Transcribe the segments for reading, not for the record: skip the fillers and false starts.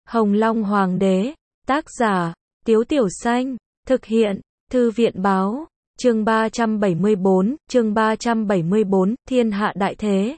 Hồng Long Hoàng đế, tác giả, Tiếu Tiểu Xanh, thực hiện, Thư viện báo, chương 374, Thiên hạ đại thế.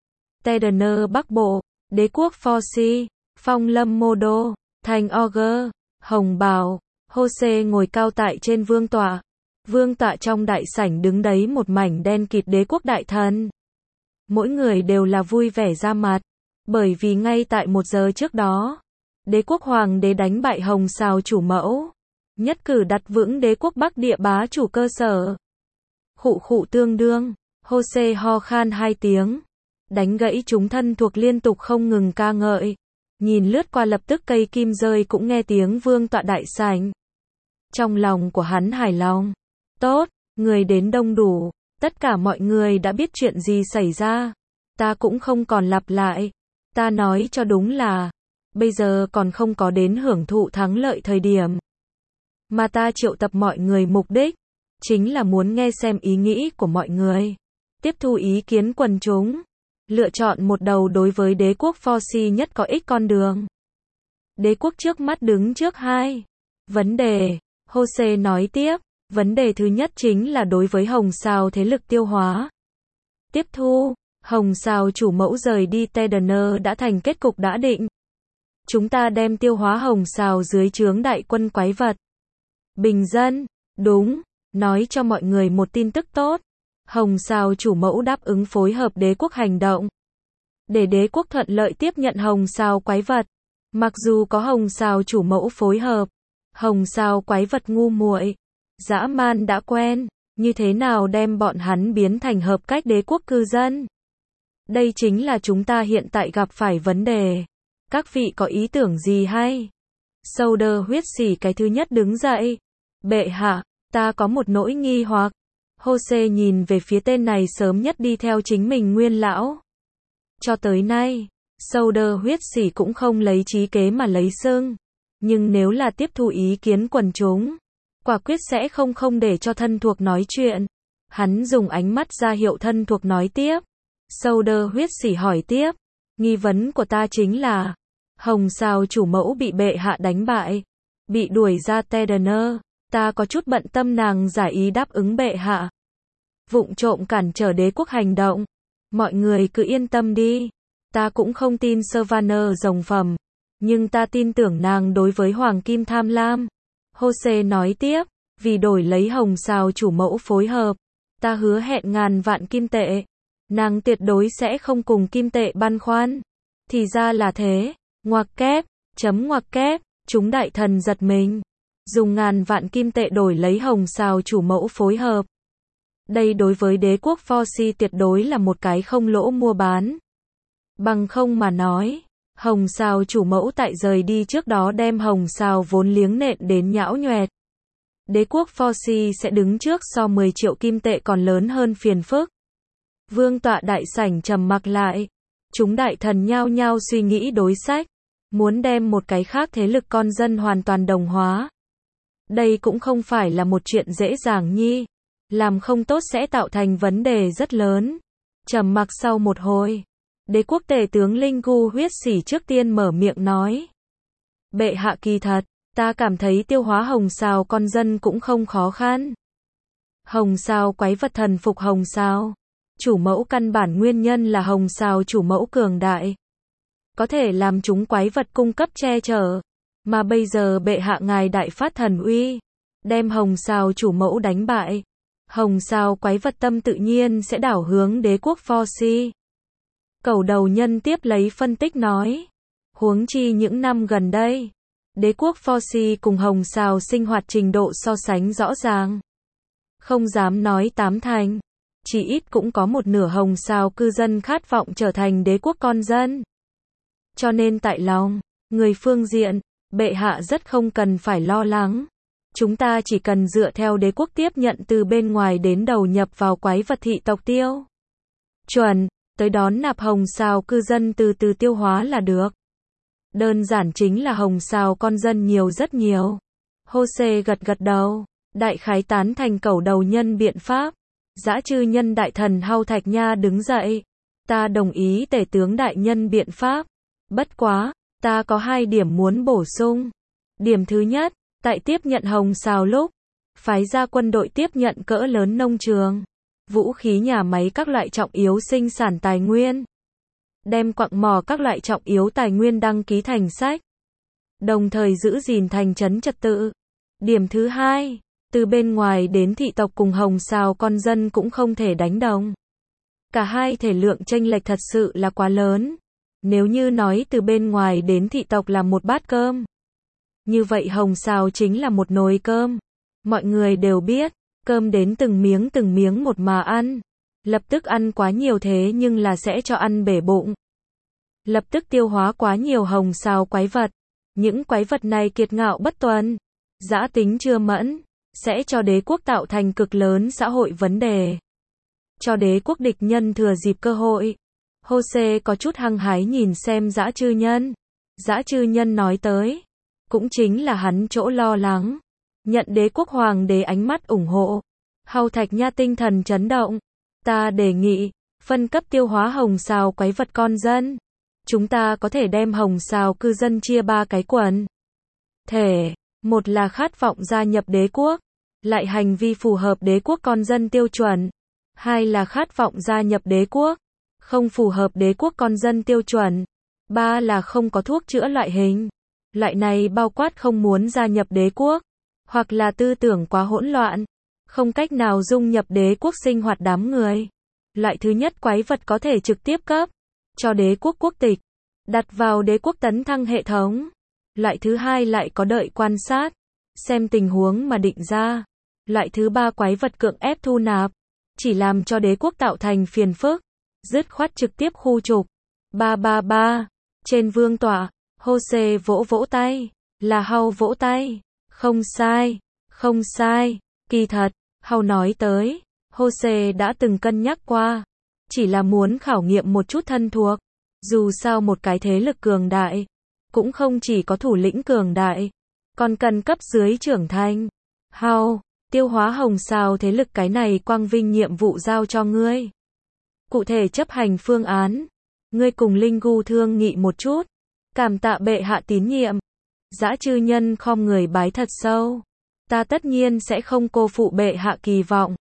Tedener Bắc Bộ, đế quốc Forci, Phong Lâm Mô Đô, thành Auger, Hồng Bào, Hô-xê ngồi cao tại trên vương tọa. Vương tọa trong đại sảnh đứng đấy một mảnh đen kịt đế quốc đại thần. Mỗi người đều là vui vẻ ra mặt, bởi vì ngay tại 1 giờ trước đó, đế quốc hoàng đế đánh bại Hồng Sào chủ mẫu, nhất cử đặt vững đế quốc Bắc địa bá chủ cơ sở. Khụ khụ tương đương, Hô-xê ho khan 2 tiếng, đánh gãy chúng thân thuộc liên tục không ngừng ca ngợi. Nhìn lướt qua lập tức cây kim rơi cũng nghe tiếng vương tọa đại sảnh. Trong lòng của hắn hài lòng. Tốt, người đến đông đủ, tất cả mọi người đã biết chuyện gì xảy ra. Ta cũng không còn lặp lại. Ta nói cho đúng là, bây giờ còn không có đến hưởng thụ thắng lợi thời điểm. Mà ta triệu tập mọi người mục đích, chính là muốn nghe xem ý nghĩ của mọi người. Tiếp thu ý kiến quần chúng. Lựa chọn một đầu đối với đế quốc Forci nhất có ích con đường. Đế quốc trước mắt đứng trước 2 vấn đề, Hô-xê nói tiếp. Vấn đề thứ nhất chính là đối với Hồng Sào thế lực tiêu hóa. Tiếp thu, Hồng Sào chủ mẫu rời đi Tedener đã thành kết cục đã định. Chúng ta đem tiêu hóa Hồng Sào dưới trướng đại quân quái vật. Bình dân, đúng, nói cho mọi người một tin tức tốt. Hồng Sào chủ mẫu đáp ứng phối hợp đế quốc hành động. Để đế quốc thuận lợi tiếp nhận Hồng Sào quái vật. Mặc dù có Hồng Sào chủ mẫu phối hợp, Hồng Sào quái vật ngu muội, dã man đã quen, như thế nào đem bọn hắn biến thành hợp cách đế quốc cư dân? Đây chính là chúng ta hiện tại gặp phải vấn đề. Các vị có ý tưởng gì hay? Souder huyết sỉ cái thứ nhất đứng dậy. Bệ hạ, ta có một nỗi nghi hoặc. Hô-xê nhìn về phía tên này sớm nhất đi theo chính mình nguyên lão. Cho tới nay, Souder huyết sỉ cũng không lấy trí kế mà lấy xưng. Nhưng nếu là tiếp thu ý kiến quần chúng, quả quyết sẽ không để cho thân thuộc nói chuyện. Hắn dùng ánh mắt ra hiệu thân thuộc nói tiếp. Souder huyết sỉ hỏi tiếp. Nghi vấn của ta chính là, Hồng Sào chủ mẫu bị bệ hạ đánh bại, bị đuổi ra Tedener. Ta có chút bận tâm nàng giả ý đáp ứng bệ hạ, vụng trộm cản trở đế quốc hành động. Mọi người cứ yên tâm đi. Ta cũng không tin Servaner rồng phẩm, nhưng ta tin tưởng nàng đối với Hoàng Kim tham lam. Hô-xê nói tiếp, vì đổi lấy Hồng Sào chủ mẫu phối hợp, ta hứa hẹn 1000 vạn kim tệ. Nàng tuyệt đối sẽ không cùng kim tệ băn khoăn. Thì ra là thế, ngoặc kép, ngoặc kép, chúng đại thần giật mình. Dùng 1000 vạn kim tệ đổi lấy Hồng Sào chủ mẫu phối hợp. Đây đối với đế quốc Forci tuyệt đối là một cái không lỗ mua bán. Bằng không mà nói, Hồng Sào chủ mẫu tại rời đi trước đó đem Hồng Sào vốn liếng nện đến nhão nhoẹt. Đế quốc Forci sẽ đứng trước so 10 triệu kim tệ còn lớn hơn phiền phức. Vương tọa đại sảnh trầm mặc lại. Chúng đại thần nhao nhao suy nghĩ đối sách. Muốn đem một cái khác thế lực con dân hoàn toàn đồng hóa. Đây cũng không phải là một chuyện dễ dàng nhi. Làm không tốt sẽ tạo thành vấn đề rất lớn. Trầm mặc sau một hồi, đế quốc tể tướng Linh Gu huyết sỉ trước tiên mở miệng nói. Bệ hạ kỳ thật, ta cảm thấy tiêu hóa Hồng Sào con dân cũng không khó khăn. Hồng Sào quái vật thần phục Hồng Sào chủ mẫu, căn bản nguyên nhân là Hồng Sào chủ mẫu cường đại, có thể làm chúng quái vật cung cấp che chở. Mà bây giờ bệ hạ ngài đại phát thần uy, đem Hồng Sào chủ mẫu đánh bại. Hồng Sào quái vật tâm tự nhiên sẽ đảo hướng đế quốc Forci. Cẩu đầu nhân tiếp lấy phân tích nói. Huống chi những năm gần đây, đế quốc Forci cùng Hồng Sào sinh hoạt trình độ so sánh rõ ràng. Không dám nói 8 thành, chỉ ít cũng có 1/2 Hồng Sào cư dân khát vọng trở thành đế quốc con dân. Cho nên tại lòng người phương diện, bệ hạ rất không cần phải lo lắng. Chúng ta chỉ cần dựa theo đế quốc tiếp nhận từ bên ngoài đến đầu nhập vào quái vật thị tộc tiêu chuẩn, tới đón nạp Hồng Sào cư dân từ từ tiêu hóa là được. Đơn giản chính là Hồng Sào con dân nhiều rất nhiều. Hô-xê gật đầu, đại khái tán thành cẩu đầu nhân biện pháp. Dã chư nhân đại thần Hau Thạch Nha đứng dậy. Ta đồng ý tể tướng đại nhân biện pháp. Bất quá, Ta có 2 điểm muốn bổ sung. Điểm thứ nhất, tại tiếp nhận Hồng Sào lúc, phái ra quân đội tiếp nhận cỡ lớn nông trường, vũ khí nhà máy các loại trọng yếu sinh sản tài nguyên, đem quặng mỏ các loại trọng yếu tài nguyên đăng ký thành sách, đồng thời giữ gìn thành trấn trật tự. Điểm thứ hai, từ bên ngoài đến thị tộc cùng Hồng Sào con dân cũng không thể đánh đồng. Cả hai thể lượng chênh lệch thật sự là quá lớn. Nếu như nói từ bên ngoài đến thị tộc là một bát cơm, như vậy Hồng Sào chính là một nồi cơm. Mọi người đều biết, cơm đến từng miếng một mà ăn. Lập tức ăn quá nhiều thế nhưng là sẽ cho ăn bể bụng. Lập tức tiêu hóa quá nhiều Hồng Sào quái vật. Những quái vật này kiệt ngạo bất tuân, dã tính chưa mẫn, sẽ cho đế quốc tạo thành cực lớn xã hội vấn đề. Cho đế quốc địch nhân thừa dịp cơ hội. Jose có chút hăng hái nhìn xem dã chư nhân. Dã chư nhân nói tới, cũng chính là hắn chỗ lo lắng. Nhận đế quốc hoàng đế ánh mắt ủng hộ. Hầu Thạch Nha tinh thần chấn động. Ta đề nghị, phân cấp tiêu hóa Hồng Sào quái vật con dân. Chúng ta có thể đem Hồng Sào cư dân chia 3 cái quần thể. Một là khát vọng gia nhập đế quốc, lại hành vi phù hợp đế quốc con dân tiêu chuẩn. Hai là khát vọng gia nhập đế quốc, không phù hợp đế quốc con dân tiêu chuẩn. Ba là không có thuốc chữa loại hình. Loại này bao quát không muốn gia nhập đế quốc, hoặc là tư tưởng quá hỗn loạn, không cách nào dung nhập đế quốc sinh hoạt đám người. Loại thứ nhất quái vật có thể trực tiếp cấp cho đế quốc quốc tịch, đặt vào đế quốc tấn thăng hệ thống. Loại thứ hai lại có đợi quan sát, xem tình huống mà định ra. Loại thứ ba quái vật cưỡng ép thu nạp, chỉ làm cho đế quốc tạo thành phiền phức, dứt khoát trực tiếp khu trục. 333, trên vương tọa, Jose vỗ vỗ tay, là Hầu vỗ tay. Không sai, không sai, kỳ thật, Hầu nói tới, Jose đã từng cân nhắc qua, chỉ là muốn khảo nghiệm một chút thân thuộc. Dù sao một cái thế lực cường đại, cũng không chỉ có thủ lĩnh cường đại, còn cần cấp dưới trưởng thành. Hầu, tiêu hóa Hồng Sào thế lực cái này quang vinh nhiệm vụ giao cho ngươi. Cụ thể chấp hành phương án, ngươi cùng Linh Gu thương nghị một chút. Cảm tạ bệ hạ tín nhiệm. Dã chư nhân khom người bái thật sâu. Ta tất nhiên sẽ không cô phụ bệ hạ kỳ vọng.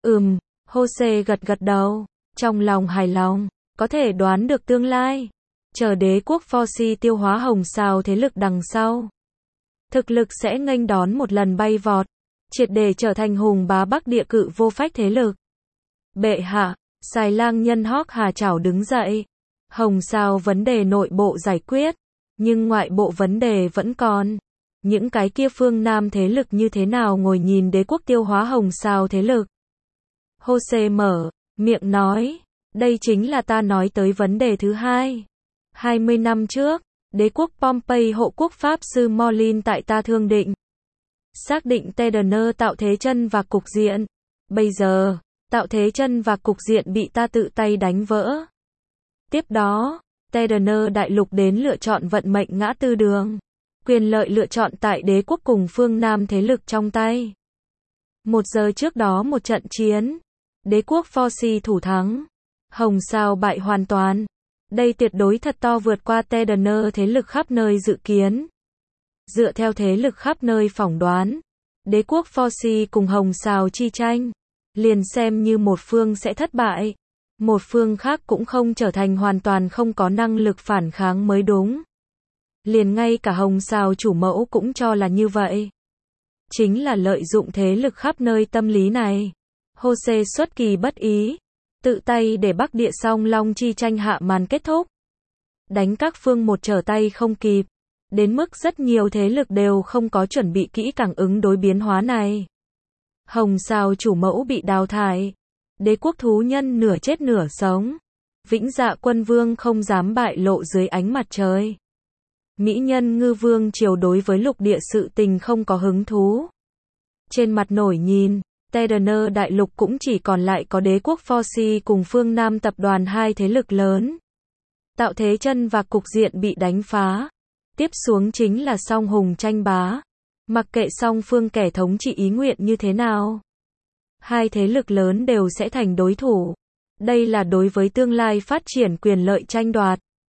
Jose gật gật đầu, trong lòng hài lòng, có thể đoán được tương lai. Chờ đế quốc Forci tiêu hóa Hồng Sào thế lực đằng sau, thực lực sẽ nghênh đón một lần bay vọt, triệt để trở thành hùng bá Bắc địa cự vô phách thế lực. Bệ hạ, Xài Lang nhân Hawk Hà Chảo đứng dậy. Hồng Sào vấn đề nội bộ giải quyết, nhưng ngoại bộ vấn đề vẫn còn. Những cái kia phương Nam thế lực như thế nào ngồi nhìn đế quốc tiêu hóa Hồng Sào thế lực? Jose mở miệng nói, đây chính là ta nói tới vấn đề thứ hai. 20 năm trước, đế quốc Pompey hộ quốc pháp sư Morlin tại ta thương định, xác định Tedener tạo thế chân và cục diện. Bây giờ, tạo thế chân và cục diện bị ta tự tay đánh vỡ. Tiếp đó, Tedener đại lục đến lựa chọn vận mệnh ngã tư đường. Quyền lợi lựa chọn tại đế quốc cùng phương Nam thế lực trong tay. 1 giờ trước đó một trận chiến, đế quốc Forci thủ thắng, Hồng Sào bại hoàn toàn. Đây tuyệt đối thật to vượt qua Tedener thế lực khắp nơi dự kiến. Dựa theo thế lực khắp nơi phỏng đoán, đế quốc Forci cùng Hồng Sào chi tranh, liền xem như một phương sẽ thất bại, một phương khác cũng không trở thành hoàn toàn không có năng lực phản kháng mới đúng. Liền ngay cả Hồng Sào chủ mẫu cũng cho là như vậy. Chính là lợi dụng thế lực khắp nơi tâm lý này. Jose xuất kỳ bất ý, tự tay để Bắc địa song long chi tranh hạ màn kết thúc. Đánh các phương một trở tay không kịp, đến mức rất nhiều thế lực đều không có chuẩn bị kỹ càng ứng đối biến hóa này. Hồng Sào chủ mẫu bị đào thải, đế quốc thú nhân nửa chết nửa sống. Vĩnh Dạ quân vương không dám bại lộ dưới ánh mặt trời. Mỹ nhân ngư vương triều đối với lục địa sự tình không có hứng thú. Trên mặt nổi nhìn, Tedener đại lục cũng chỉ còn lại có đế quốc Forci cùng phương Nam tập đoàn hai thế lực lớn. Tạo thế chân và cục diện bị đánh phá. Tiếp xuống chính là song hùng tranh bá. Mặc kệ song phương kẻ thống trị ý nguyện như thế nào, hai thế lực lớn đều sẽ thành đối thủ. Đây là đối với tương lai phát triển quyền lợi tranh đoạt.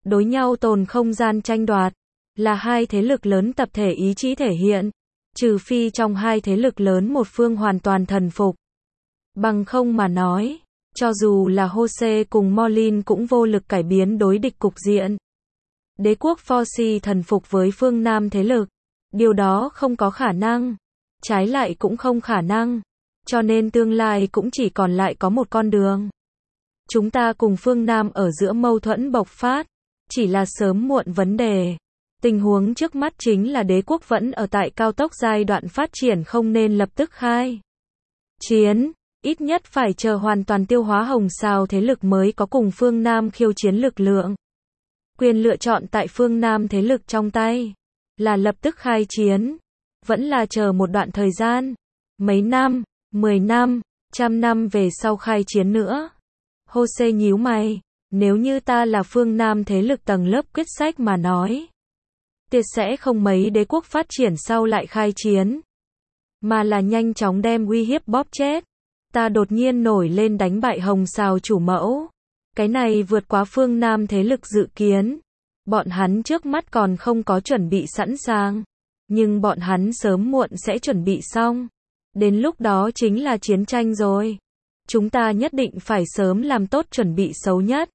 đối nhau tồn không gian tranh đoạt, là hai thế lực lớn tập thể ý chí thể hiện, trừ phi trong hai thế lực lớn một phương hoàn toàn thần phục. Bằng không mà nói, cho dù là Jose cùng Morlin cũng vô lực cải biến đối địch cục diện. Đế quốc Forci thần phục với phương Nam thế lực, điều đó không có khả năng, trái lại cũng không khả năng, cho nên tương lai cũng chỉ còn lại có một con đường. Chúng ta cùng phương Nam ở giữa mâu thuẫn bộc phát, chỉ là sớm muộn vấn đề. Tình huống trước mắt chính là đế quốc vẫn ở tại cao tốc giai đoạn phát triển, không nên lập tức khai chiến, ít nhất phải chờ hoàn toàn tiêu hóa hồng sao thế lực mới có cùng phương Nam khiêu chiến lực lượng. Quyền lựa chọn tại phương Nam thế lực trong tay, là lập tức khai chiến, vẫn là chờ một đoạn thời gian, mấy năm, 10 năm, 100 năm về sau khai chiến nữa. Jose nhíu mày, nếu như ta là phương Nam thế lực tầng lớp quyết sách mà nói, tuyệt sẽ không mấy đế quốc phát triển sau lại khai chiến, mà là nhanh chóng đem uy hiếp bóp chết. Ta đột nhiên nổi lên đánh bại hồng sao chủ mẫu. Cái này vượt quá phương Nam thế lực dự kiến. Bọn hắn trước mắt còn không có chuẩn bị sẵn sàng, nhưng bọn hắn sớm muộn sẽ chuẩn bị xong. Đến lúc đó chính là chiến tranh rồi. Chúng ta nhất định phải sớm làm tốt chuẩn bị xấu nhất.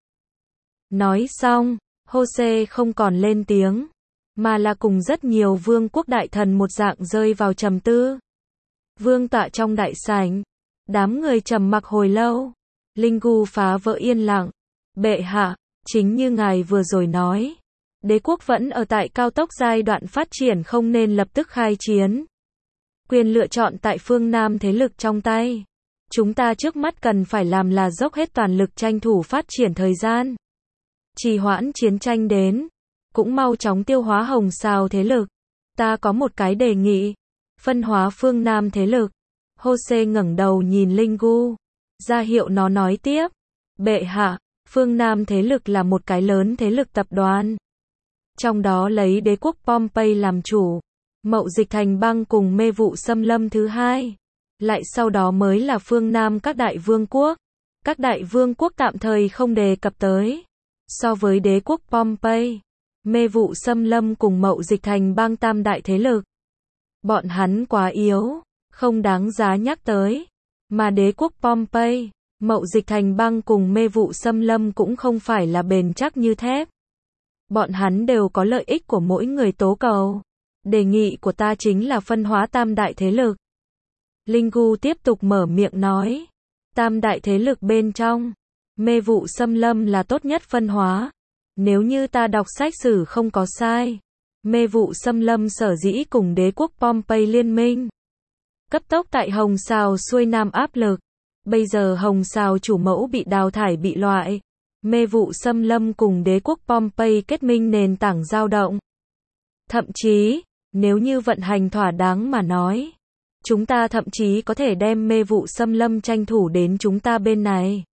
Nói xong, Jose không còn lên tiếng, mà là cùng rất nhiều vương quốc đại thần một dạng rơi vào trầm tư. Vương tọa trong đại sảnh, đám người trầm mặc hồi lâu. Linh Gu phá vỡ yên lặng. Bệ hạ, chính như ngài vừa rồi nói, đế quốc vẫn ở tại cao tốc giai đoạn phát triển, không nên lập tức khai chiến. Quyền lựa chọn tại phương Nam thế lực trong tay. Chúng ta trước mắt cần phải làm là dốc hết toàn lực tranh thủ phát triển thời gian. Trì hoãn chiến tranh đến, cũng mau chóng tiêu hóa hồng sao thế lực. Ta có một cái đề nghị, phân hóa phương Nam thế lực. Jose ngẩng đầu nhìn Linh Gu, ra hiệu nó nói tiếp. Bệ hạ, phương Nam thế lực là một cái lớn thế lực tập đoàn. Trong đó lấy đế quốc Pompey làm chủ, Mậu Dịch Thành Bang cùng Mê Vụ Xâm Lâm thứ hai. Lại sau đó mới là phương Nam các đại vương quốc. Các đại vương quốc tạm thời không đề cập tới. So với đế quốc Pompey, Mê Vụ Xâm Lâm cùng Mậu Dịch Thành Bang tam đại thế lực, bọn hắn quá yếu, không đáng giá nhắc tới. Mà đế quốc Pompey, Mậu Dịch Thành Bang cùng Mê Vụ Xâm Lâm cũng không phải là bền chắc như thép. Bọn hắn đều có lợi ích của mỗi người tố cầu. Đề nghị của ta chính là phân hóa tam đại thế lực. Linh Gu tiếp tục mở miệng nói. Tam đại thế lực bên trong, Mê Vụ Xâm Lâm là tốt nhất phân hóa. Nếu như ta đọc sách sử không có sai, Mê Vụ Xâm Lâm sở dĩ cùng đế quốc Pompey liên minh, cấp tốc tại hồng sao xuôi nam áp lực. Bây giờ hồng sao chủ mẫu bị đào thải bị loại, Mê Vụ Xâm Lâm cùng đế quốc Pompey kết minh nền tảng dao động. Thậm chí, nếu như vận hành thỏa đáng mà nói, chúng ta thậm chí có thể đem Mê Vụ Xâm Lâm tranh thủ đến chúng ta bên này.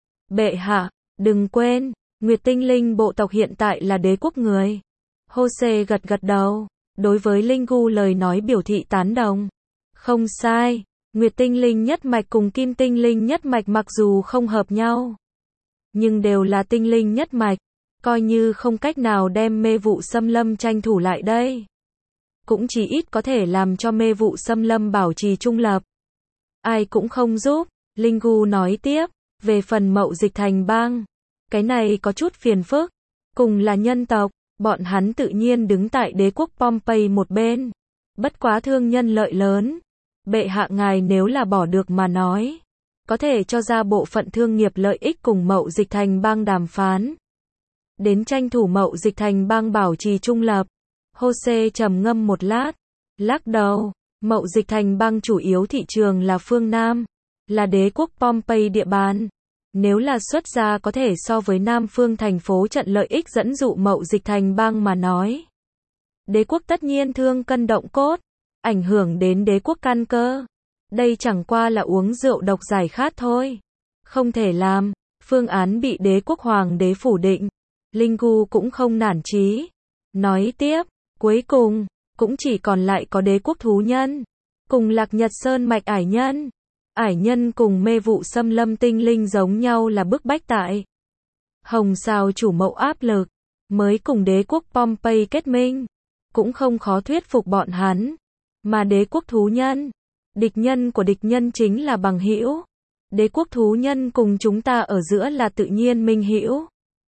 Bệ hạ, đừng quên, Nguyệt Tinh Linh bộ tộc hiện tại là đế quốc người. Jose gật gật đầu, đối với Linh Gu lời nói biểu thị tán đồng. Không sai, Nguyệt Tinh Linh nhất mạch cùng Kim Tinh Linh nhất mạch mặc dù không hợp nhau, nhưng đều là tinh linh nhất mạch, coi như không cách nào đem Mê Vụ Xâm Lâm tranh thủ lại đây, cũng chỉ ít có thể làm cho Mê Vụ Xâm Lâm bảo trì trung lập. Ai cũng không giúp, Linh Gu nói tiếp, về phần Mậu Dịch Thành Bang, cái này có chút phiền phức, cùng là nhân tộc, bọn hắn tự nhiên đứng tại đế quốc Pompey một bên, bất quá thương nhân lợi lớn. Bệ hạ ngài nếu là bỏ được mà nói, có thể cho ra bộ phận thương nghiệp lợi ích cùng Mậu Dịch Thành Bang đàm phán, đến tranh thủ Mậu Dịch Thành Bang bảo trì trung lập. Jose trầm ngâm một lát, lắc đầu. Mậu Dịch Thành Bang chủ yếu thị trường là phương Nam, là đế quốc Pompey địa bàn. Nếu là xuất ra có thể so với Nam phương thành phố trận lợi ích dẫn dụ Mậu Dịch Thành Bang mà nói, đế quốc tất nhiên thương cân động cốt, ảnh hưởng đến đế quốc căn cơ. Đây chẳng qua là uống rượu độc giải khát thôi. Không thể làm, phương án bị đế quốc hoàng đế phủ định. Linh Gu cũng không nản chí. Nói tiếp, cuối cùng, cũng chỉ còn lại có đế quốc thú nhân, cùng Lạc Nhật Sơn mạch ải nhân. Ải nhân cùng Mê Vụ Xâm Lâm tinh linh giống nhau là bức bách tại hồng sao chủ mẫu áp lực. mới cùng đế quốc Pompey kết minh. Cũng không khó thuyết phục bọn hắn. Mà đế quốc thú nhân, địch nhân của địch nhân chính là bằng hữu. Đế quốc thú nhân cùng chúng ta ở giữa là tự nhiên minh hữu.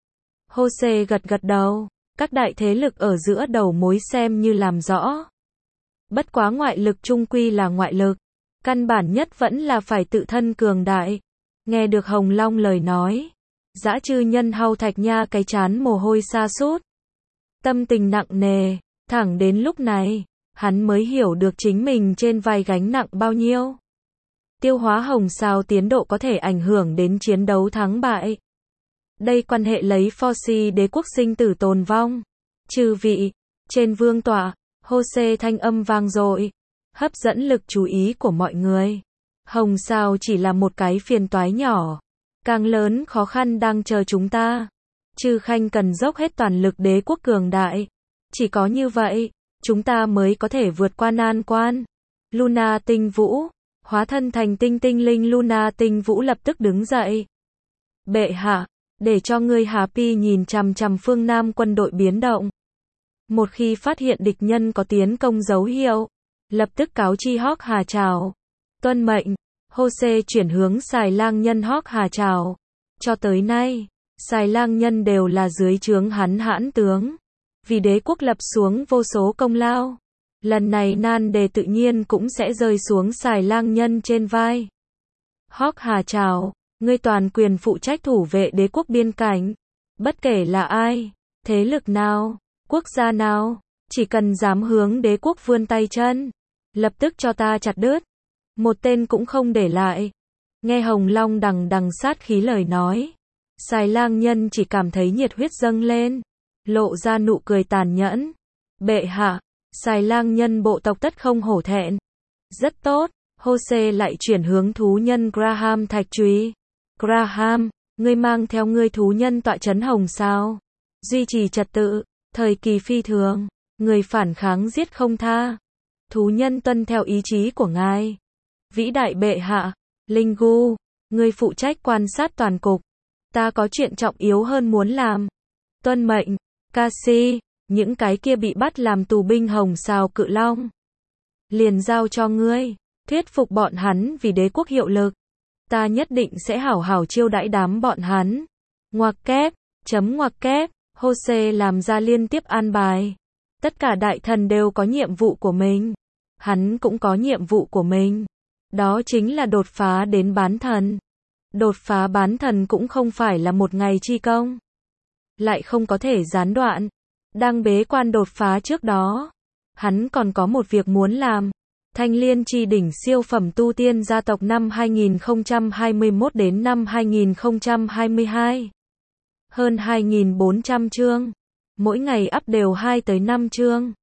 Jose gật gật đầu, các đại thế lực ở giữa đầu mối xem như làm rõ. Bất quá ngoại lực chung quy là ngoại lực, căn bản nhất vẫn là phải tự thân cường đại. Nghe được Hồng Long lời nói, dã chư nhân Hau Thạch Nha cái chán mồ hôi sa sút, tâm tình nặng nề, thẳng đến lúc này, hắn mới hiểu được chính mình trên vai gánh nặng bao nhiêu. Tiêu hóa hồng sao tiến độ có thể ảnh hưởng đến chiến đấu thắng bại. Đây quan hệ lấy Forci đế quốc sinh tử tồn vong. Chư vị, trên vương tọa, Jose thanh âm vang dội, hấp dẫn lực chú ý của mọi người. Hồng sao chỉ là một cái phiền toái nhỏ, càng lớn khó khăn đang chờ chúng ta. Chư Khanh cần dốc hết toàn lực đế quốc cường đại. Chỉ có như vậy, chúng ta mới có thể vượt qua nan quan. Luna tinh vũ, hóa thân thành tinh tinh linh Luna tinh vũ lập tức đứng dậy. Bệ hạ, để cho ngươi Happy nhìn chằm chằm phương Nam quân đội biến động. Một khi phát hiện địch nhân có tiến công dấu hiệu, lập tức cáo chi Hawk Hà chào. Tuân mệnh, Jose chuyển hướng Xài Lang nhân Hawk Hà chào. Cho tới nay, Xài Lang nhân đều là dưới trướng hắn hãn tướng, vì đế quốc lập xuống vô số công lao. Lần này nan đề tự nhiên cũng sẽ rơi xuống Xài Lang nhân trên vai. Hawk Hà chào, ngươi toàn quyền phụ trách thủ vệ đế quốc biên cảnh. Bất kể là ai, thế lực nào, quốc gia nào, chỉ cần dám hướng đế quốc vươn tay chân, lập tức cho ta chặt đứt. Một tên cũng không để lại. Nghe Hồng Long đằng đằng sát khí lời nói, Xài Lang nhân chỉ cảm thấy nhiệt huyết dâng lên, lộ ra nụ cười tàn nhẫn. Bệ hạ, Xài Lang nhân bộ tộc tất không hổ thẹn. Rất tốt, Jose lại chuyển hướng thú nhân Graham Thạch Trúy. Graham, ngươi mang theo ngươi thú nhân tọa trấn hồng sao? Duy trì trật tự, thời kỳ phi thường, người phản kháng giết không tha. Thú nhân tuân theo ý chí của ngài. Vĩ đại bệ hạ, Linh Gu, ngươi phụ trách quan sát toàn cục. Ta có chuyện trọng yếu hơn muốn làm. Tuân mệnh, Cassie, những cái kia bị bắt làm tù binh hồng sao cự long. Liền giao cho ngươi, thuyết phục bọn hắn vì đế quốc hiệu lực. Ta nhất định sẽ hảo hảo chiêu đãi đám bọn hắn. Ngoặc kép, ngoặc kép, Jose làm ra liên tiếp an bài. Tất cả đại thần đều có nhiệm vụ của mình. Hắn cũng có nhiệm vụ của mình. Đó chính là đột phá đến bán thần. Đột phá bán thần cũng không phải là một ngày chi công. Lại không có thể gián đoạn. Đang bế quan đột phá trước đó, hắn còn có một việc muốn làm. Thanh Liên Chi đỉnh siêu phẩm tu tiên gia tộc năm 2021 đến năm 2022. Hơn 2.400 chương. Mỗi ngày up đều 2 tới 5 chương.